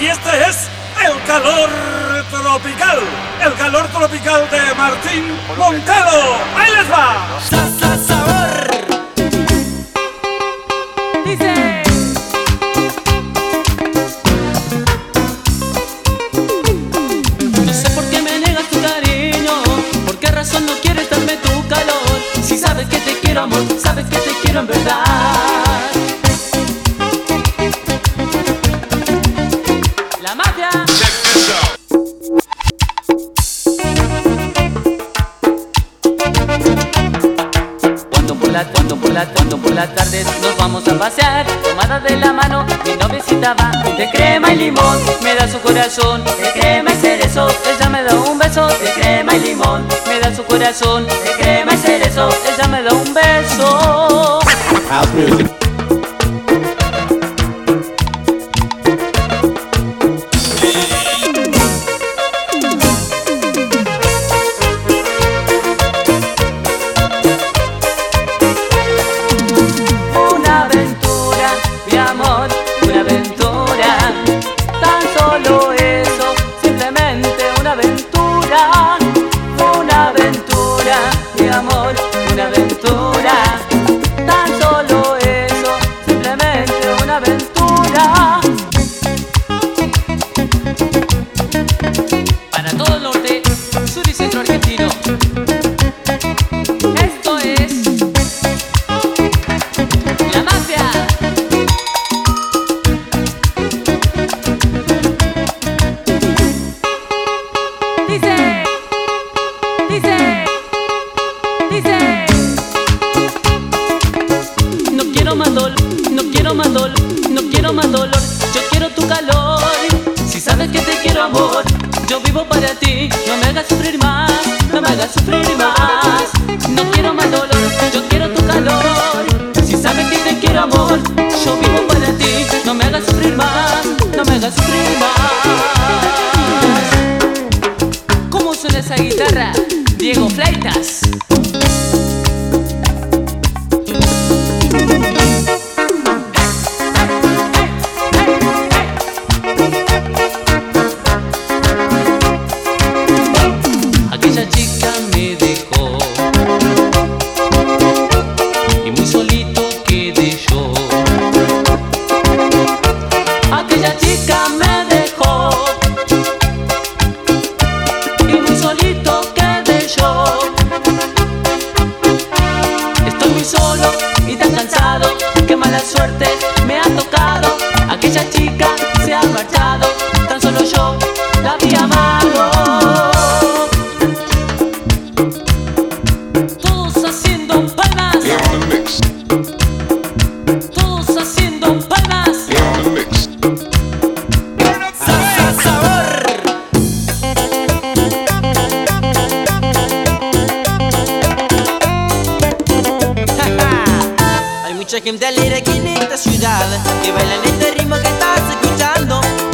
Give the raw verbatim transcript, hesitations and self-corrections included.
Y este es el calor tropical, el calor tropical de Martín Montelo. ¡Ahí les va! Sa, sa, sabor. Dice. No sé por qué me niegas tu cariño, por qué razón no quieres darme tu calor. Si sabes que te quiero, amor, sabes que te quiero en verdad. La mafia. Cuando por la, cuando por la, cuando por la tarde nos vamos a pasear, tomada de la mano, mi noviecita va de crema y limón, me da su corazón, de crema y cerezo, ella me da un beso, de crema y limón, me da su corazón, de crema y cerezo, ella me da un beso. Una aventura, tan solo eso, simplemente una aventura. Para todo el norte, sur y centro argentino, esto es La Mafia. Dice, dice, dice. No quiero más dolor, no quiero más dolor, no quiero más dolor, yo quiero tu calor. Si sabes que te quiero, amor, yo vivo para ti. No me hagas sufrir más, no me hagas sufrir más. No quiero más dolor, yo quiero tu calor. Si sabes que te quiero, amor, yo vivo para ti. No me hagas sufrir más, no me hagas sufrir más. ¿Cómo suena esa guitarra? Diego Flaitas. Aquella chica me dejó y muy solito quedé yo. Aquella chica me dejó y muy solito quedé yo. Estoy muy solo y tan cansado, qué mala suerte me ha tocado. Aquella chica se ha marchado, tan solo yo la había amado. Todos haciendo palmas, todos haciendo palmas. Sa, sa, sabor. Hay mucha gente alegre aquí en esta ciudad que baila en este ritmo que estás escuchando.